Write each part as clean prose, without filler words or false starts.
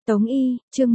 Tống Y, chương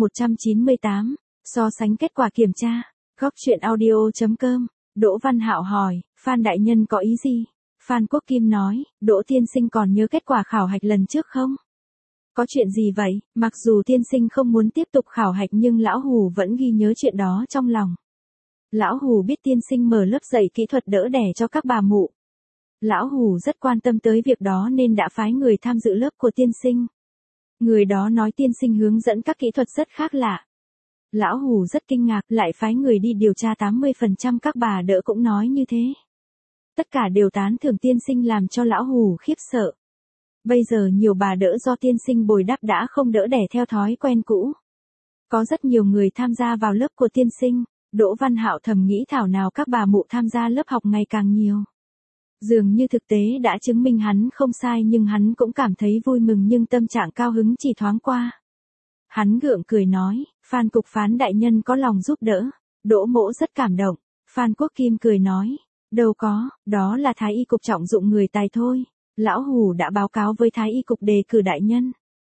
198, so sánh kết quả kiểm tra. Góc truyện audio.com. Đỗ Văn Hạo hỏi, Phan đại nhân có ý gì? Phan Quốc Kim nói, Đỗ tiên sinh còn nhớ kết quả khảo hạch lần trước không? Có chuyện gì vậy? Mặc dù tiên sinh không muốn tiếp tục khảo hạch nhưng lão Hù vẫn ghi nhớ chuyện đó trong lòng. Lão Hù biết tiên sinh mở lớp dạy kỹ thuật đỡ đẻ cho các bà mụ. Lão Hù rất quan tâm tới việc đó nên đã phái người tham dự lớp của tiên sinh. Người đó nói tiên sinh hướng dẫn các kỹ thuật rất khác lạ. Lão Hù rất kinh ngạc, lại phái người đi điều tra 80% các bà đỡ cũng nói như thế. Tất cả đều tán thưởng tiên sinh làm cho lão Hù khiếp sợ. Bây giờ nhiều bà đỡ do tiên sinh bồi đắp đã không đỡ đẻ theo thói quen cũ. Có rất nhiều người tham gia vào lớp của tiên sinh. Đỗ Văn Hạo thầm nghĩ thảo nào các bà mụ tham gia lớp học ngày càng nhiều. Dường như thực tế đã chứng minh hắn không sai nhưng hắn cũng cảm thấy vui mừng nhưng tâm trạng cao hứng chỉ thoáng qua. Hắn gượng cười nói, Phan cục phán đại nhân có lòng giúp đỡ. Đỗ mỗ rất cảm động. Phan Quốc Kim cười nói, đâu có, đó là Thái y cục trọng dụng người tài thôi. Lão Hù đã báo cáo với Thái y cục đề cử đại nhân.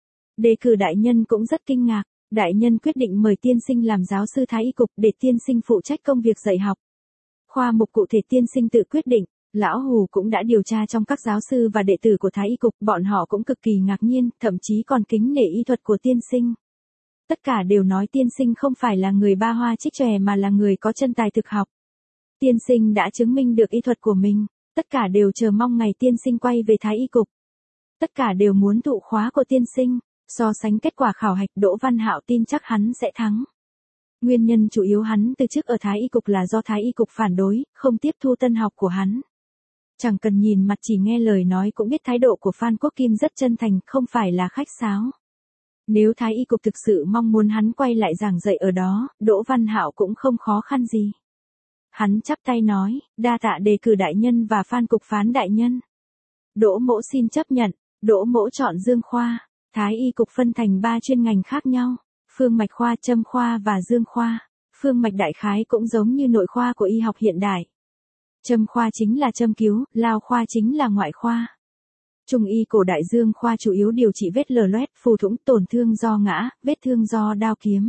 Đề cử đại nhân cũng rất kinh ngạc. Đại nhân quyết định mời tiên sinh làm giáo sư Thái y cục để tiên sinh phụ trách công việc dạy học. Khoa mục cụ thể tiên sinh tự quyết định. Lão Hù cũng đã điều tra trong các giáo sư và đệ tử của Thái y cục, bọn họ cũng cực kỳ ngạc nhiên, thậm chí còn kính nể y thuật của tiên sinh. Tất cả đều nói tiên sinh không phải là người ba hoa trích chòe mà là người có chân tài thực học. Tiên sinh đã chứng minh được y thuật của mình, tất cả đều chờ mong ngày tiên sinh quay về Thái y cục. Tất cả đều muốn thụ khóa của tiên sinh. So sánh kết quả khảo hạch, Đỗ Văn Hạo tin chắc hắn sẽ thắng. Nguyên nhân chủ yếu hắn từ chức ở Thái y cục là do Thái y cục phản đối, không tiếp thu tân học của hắn. Chẳng cần nhìn mặt chỉ nghe lời nói cũng biết thái độ của Phan Quốc Kim rất chân thành, không phải là khách sáo. Nếu Thái y cục thực sự mong muốn hắn quay lại giảng dạy ở đó, Đỗ Văn Hạo cũng không khó khăn gì. Hắn chắp tay nói, đa tạ đề cử đại nhân và Phan cục phán đại nhân. Đỗ mỗ xin chấp nhận. Đỗ mỗ chọn Dương khoa. Thái y cục phân thành 3 chuyên ngành khác nhau, phương mạch khoa, châm khoa và dương khoa. Phương mạch đại khái cũng giống như nội khoa của y học hiện đại. Châm khoa chính là châm cứu, lao khoa chính là ngoại khoa. Trung y cổ đại dương khoa chủ yếu điều trị vết lở loét, phù thủng, tổn thương do ngã, vết thương do đao kiếm.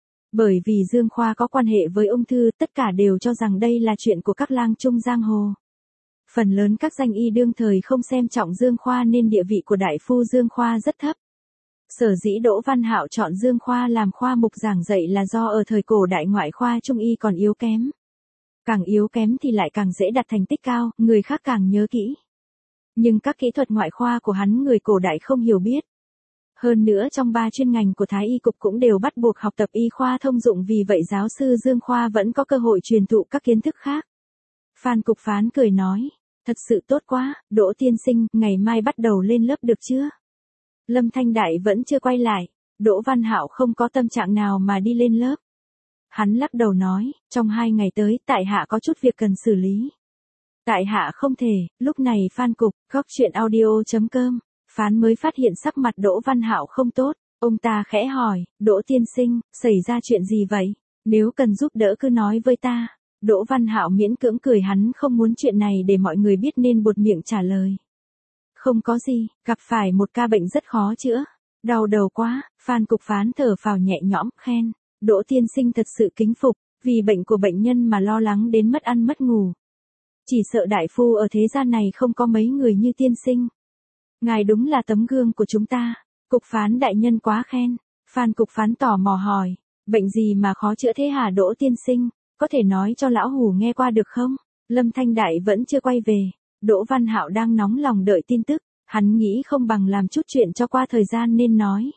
Bởi vì dương khoa có quan hệ với ung thư, tất cả đều cho rằng đây là chuyện của các lang trung giang hồ. Phần lớn các danh y đương thời không xem trọng dương khoa nên địa vị của đại phu dương khoa rất thấp. Sở dĩ Đỗ Văn Hạo chọn dương khoa làm khoa mục giảng dạy là do ở thời cổ đại ngoại khoa trung y còn yếu kém. Càng yếu kém thì lại càng dễ đạt thành tích cao, người khác càng nhớ kỹ. Nhưng các kỹ thuật ngoại khoa của hắn người cổ đại không hiểu biết. Hơn nữa trong 3 chuyên ngành của Thái y cục cũng đều bắt buộc học tập y khoa thông dụng, vì vậy giáo sư Dương khoa vẫn có cơ hội truyền thụ các kiến thức khác. Phan cục phán cười nói, thật sự tốt quá, Đỗ tiên sinh, ngày mai bắt đầu lên lớp được chưa? Lâm Thanh Đại vẫn chưa quay lại, Đỗ Văn Hạo không có tâm trạng nào mà đi lên lớp. Hắn lắc đầu nói, trong 2 ngày tới, tại hạ có chút việc cần xử lý. Tại hạ không thể. Lúc này Phan cục, góc truyện audio.com, phán mới phát hiện sắc mặt Đỗ Văn Hạo không tốt, ông ta khẽ hỏi, Đỗ tiên sinh, xảy ra chuyện gì vậy? Nếu cần giúp đỡ cứ nói với ta. Đỗ Văn Hạo miễn cưỡng cười, hắn không muốn chuyện này để mọi người biết nên buột miệng trả lời. Không có gì, gặp phải một ca bệnh rất khó chữa. Đau đầu quá. Phan cục phán thở phào nhẹ nhõm, khen. Đỗ tiên sinh thật sự kính phục, vì bệnh của bệnh nhân mà lo lắng đến mất ăn mất ngủ. Chỉ sợ đại phu ở thế gian này không có mấy người như tiên sinh. Ngài đúng là tấm gương của chúng ta. Cục phán đại nhân quá khen. Phan cục phán tò mò hỏi, bệnh gì mà khó chữa thế hả Đỗ tiên sinh? Có thể nói cho lão Hù nghe qua được không? Lâm Thanh Đại vẫn chưa quay về. Đỗ Văn Hạo đang nóng lòng đợi tin tức. Hắn nghĩ không bằng làm chút chuyện cho qua thời gian nên nói.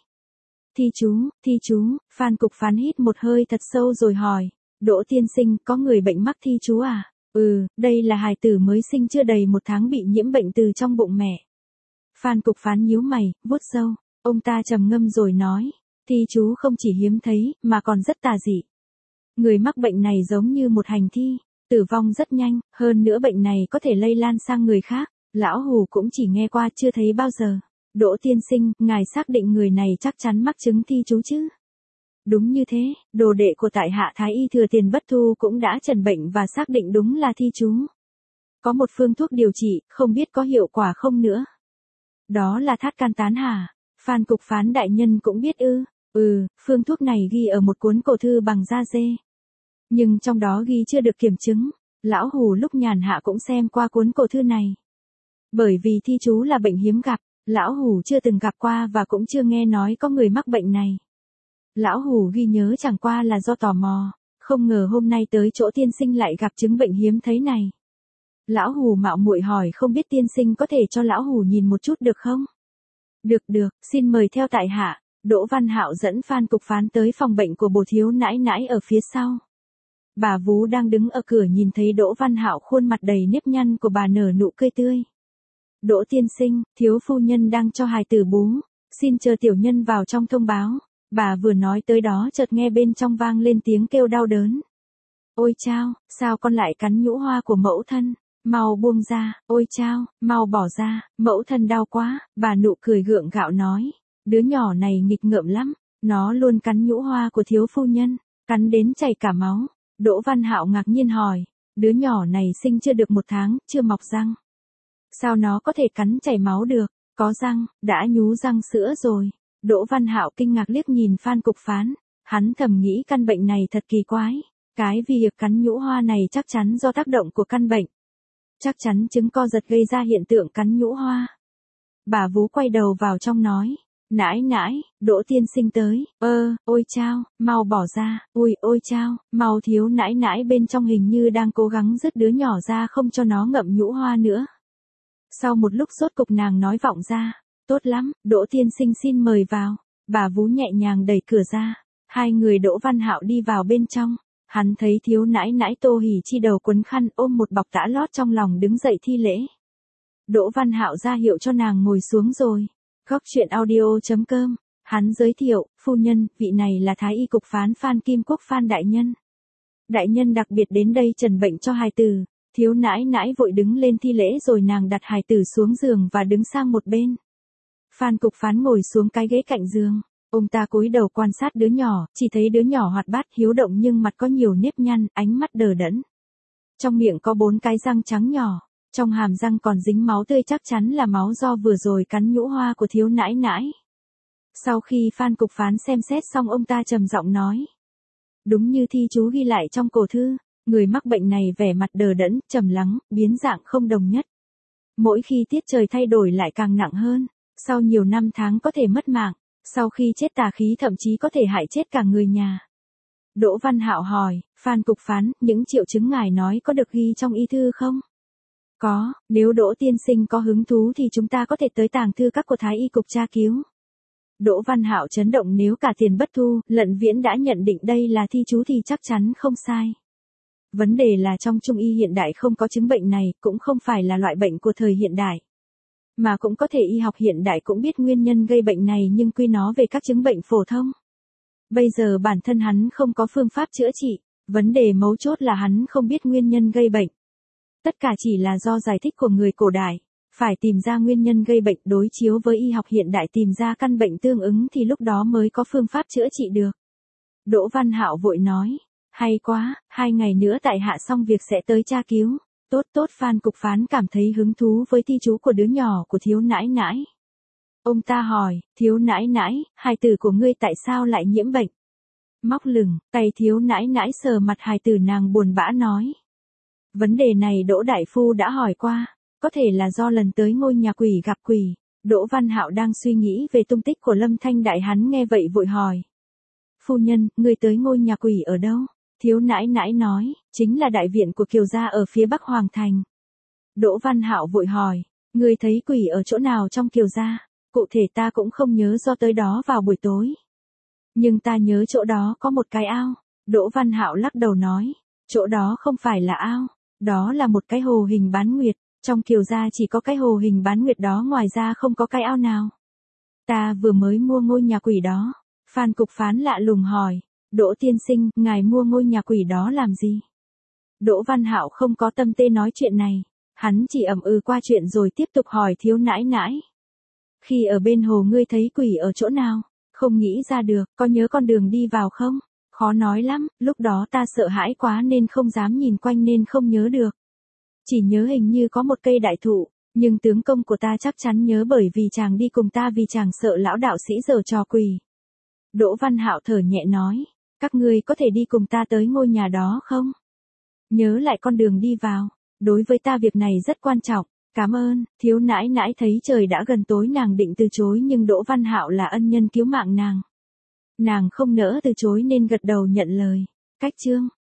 Thi chú, Phan cục phán hít một hơi thật sâu rồi hỏi. Đỗ tiên sinh, có người bệnh mắc thi chú à? Đây là hài tử mới sinh chưa đầy 1 tháng bị nhiễm bệnh từ trong bụng mẹ. Phan cục phán nhíu mày, vuốt râu. Ông ta trầm ngâm rồi nói. Thi chú không chỉ hiếm thấy, mà còn rất tà dị. Người mắc bệnh này giống như một hành thi, tử vong rất nhanh, hơn nữa bệnh này có thể lây lan sang người khác. Lão Hù cũng chỉ nghe qua chưa thấy bao giờ. Đỗ tiên sinh, ngài xác định người này chắc chắn mắc chứng thi chú chứ? Đúng như thế, đồ đệ của tại hạ Thái y Thừa Tiền Bất Thu cũng đã chẩn bệnh và xác định đúng là thi chú. Có một phương thuốc điều trị, không biết có hiệu quả không nữa. Đó là thát can tán hả? Phan cục phán đại nhân cũng biết ư? Phương thuốc này ghi ở một cuốn cổ thư bằng da dê. Nhưng trong đó ghi chưa được kiểm chứng. Lão Hủ lúc nhàn hạ cũng xem qua cuốn cổ thư này. Bởi vì thi chú là bệnh hiếm gặp, Lão Hủ chưa từng gặp qua và cũng chưa nghe nói có người mắc bệnh này. Lão Hủ ghi nhớ chẳng qua là do tò mò, không ngờ hôm nay tới chỗ tiên sinh lại gặp chứng bệnh hiếm thấy này. Lão Hủ mạo muội hỏi không biết tiên sinh có thể cho Lão Hủ nhìn một chút được không? Được, xin mời theo tại hạ. Đỗ Văn Hạo dẫn Phan Cục Phán tới phòng bệnh của Bồ thiếu nãi nãi ở phía sau. Bà vú đang đứng ở cửa nhìn thấy Đỗ Văn Hạo khuôn mặt đầy nếp nhăn của bà nở nụ cười tươi. Đỗ tiên sinh, thiếu phu nhân đang cho hài tử bú, xin chờ tiểu nhân vào trong thông báo. Bà vừa nói tới đó chợt nghe bên trong vang lên tiếng kêu đau đớn. Ôi chao, sao con lại cắn nhũ hoa của mẫu thân? Mau buông ra, ôi chao, mau bỏ ra, mẫu thân đau quá. Bà nụ cười gượng gạo nói, đứa nhỏ này nghịch ngợm lắm, nó luôn cắn nhũ hoa của thiếu phu nhân, cắn đến chảy cả máu. Đỗ Văn Hạo ngạc nhiên hỏi, đứa nhỏ này sinh chưa được 1 tháng, chưa mọc răng. Sao nó có thể cắn chảy máu được? Có răng, đã nhú răng sữa rồi. Đỗ Văn Hạo kinh ngạc liếc nhìn Phan Cục Phán, hắn thầm nghĩ căn bệnh này thật kỳ quái. Cái việc cắn nhũ hoa này chắc chắn do tác động của căn bệnh. Chắc chắn chứng co giật gây ra hiện tượng cắn nhũ hoa. Bà vú quay đầu vào trong nói, nãi nãi, Đỗ tiên sinh tới. Ôi chao, mau bỏ ra. Ôi chao, mau thiếu nãi nãi bên trong hình như đang cố gắng dứt đứa nhỏ ra không cho nó ngậm nhũ hoa nữa. Sau một lúc sốt cục nàng nói vọng ra, tốt lắm, Đỗ tiên sinh xin mời vào. Bà vú nhẹ nhàng đẩy cửa ra, hai người Đỗ Văn Hạo đi vào bên trong. Hắn thấy thiếu nãi nãi Tô Hỉ Chi đầu quấn khăn ôm một bọc tã lót trong lòng đứng dậy thi lễ. Đỗ Văn Hạo ra hiệu cho nàng ngồi xuống rồi. Góc truyện audio.com, hắn giới thiệu, phu nhân, vị này là Thái y cục phán Phan Kim Quốc Phan đại nhân. Đại nhân đặc biệt đến đây trần bệnh cho hài tử. Thiếu nãi nãi vội đứng lên thi lễ rồi nàng đặt hài tử xuống giường và đứng sang một bên. Phan Cục Phán ngồi xuống cái ghế cạnh giường. Ông ta cúi đầu quan sát đứa nhỏ, chỉ thấy đứa nhỏ hoạt bát hiếu động nhưng mặt có nhiều nếp nhăn, ánh mắt đờ đẫn. Trong miệng có 4 cái răng trắng nhỏ, trong hàm răng còn dính máu tươi chắc chắn là máu do vừa rồi cắn nhũ hoa của thiếu nãi nãi. Sau khi Phan Cục Phán xem xét xong ông ta trầm giọng nói. Đúng như thi chú ghi lại trong cổ thư, người mắc bệnh này vẻ mặt đờ đẫn, trầm lắng, biến dạng không đồng nhất. Mỗi khi tiết trời thay đổi lại càng nặng hơn, sau nhiều năm tháng có thể mất mạng. Sau khi chết tà khí thậm chí có thể hại chết cả người nhà. Đỗ Văn Hạo hỏi, Phan Cục Phán, những triệu chứng ngài nói có được ghi trong y thư không? Có, nếu Đỗ tiên sinh có hứng thú thì chúng ta có thể tới tàng thư các của Thái y cục tra cứu. Đỗ Văn Hạo chấn động, nếu cả tiền bất thu, Lận Viễn đã nhận định đây là thi chú thì chắc chắn không sai. Vấn đề là trong Trung y hiện đại không có chứng bệnh này, cũng không phải là loại bệnh của thời hiện đại. Mà cũng có thể y học hiện đại cũng biết nguyên nhân gây bệnh này nhưng quy nó về các chứng bệnh phổ thông. Bây giờ bản thân hắn không có phương pháp chữa trị, vấn đề mấu chốt là hắn không biết nguyên nhân gây bệnh. Tất cả chỉ là do giải thích của người cổ đại, phải tìm ra nguyên nhân gây bệnh đối chiếu với y học hiện đại tìm ra căn bệnh tương ứng thì lúc đó mới có phương pháp chữa trị được. Đỗ Văn Hạo vội nói, hay quá, 2 ngày nữa tại hạ xong việc sẽ tới tra cứu. Tốt, Phan Cục Phán cảm thấy hứng thú với thi chú của đứa nhỏ của thiếu nãi nãi. Ông ta hỏi, thiếu nãi nãi, hài tử của ngươi tại sao lại nhiễm bệnh? Móc lửng, tay thiếu nãi nãi sờ mặt hài tử, nàng buồn bã nói. Vấn đề này Đỗ đại phu đã hỏi qua, có thể là do lần tới ngôi nhà quỷ gặp quỷ. Đỗ Văn Hạo đang suy nghĩ về tung tích của Lâm Thanh Đại, hắn nghe vậy vội hỏi. Phu nhân, ngươi tới ngôi nhà quỷ ở đâu? Thiếu nãi nãi nói, chính là đại viện của Kiều gia ở phía Bắc Hoàng Thành. Đỗ Văn Hạo vội hỏi, ngươi thấy quỷ ở chỗ nào trong Kiều gia? Cụ thể ta cũng không nhớ do tới đó vào buổi tối. Nhưng ta nhớ chỗ đó có một cái ao. Đỗ Văn Hạo lắc đầu nói, chỗ đó không phải là ao, đó là một cái hồ hình bán nguyệt. Trong Kiều gia chỉ có cái hồ hình bán nguyệt đó, ngoài ra không có cái ao nào. Ta vừa mới mua ngôi nhà quỷ đó. Phan Cục Phán lạ lùng hỏi, Đỗ tiên sinh, ngài mua ngôi nhà quỷ đó làm gì? Đỗ Văn Hạo không có tâm tê nói chuyện này, hắn chỉ ậm ừ qua chuyện rồi tiếp tục hỏi thiếu nãi nãi. Khi ở bên hồ ngươi thấy quỷ ở chỗ nào? Không nghĩ ra được, có nhớ con đường đi vào không? Khó nói lắm, lúc đó ta sợ hãi quá nên không dám nhìn quanh nên không nhớ được. Chỉ nhớ hình như có một cây đại thụ, nhưng tướng công của ta chắc chắn nhớ bởi vì chàng đi cùng ta vì chàng sợ lão đạo sĩ giở trò quỷ. Đỗ Văn Hạo thở nhẹ nói, các ngươi có thể đi cùng ta tới ngôi nhà đó không? Nhớ lại con đường đi vào, đối với ta việc này rất quan trọng, cảm ơn. Thiếu nãi nãi thấy trời đã gần tối nàng định từ chối nhưng Đỗ Văn Hạo là ân nhân cứu mạng nàng. Nàng không nỡ từ chối nên gật đầu nhận lời. Cách chương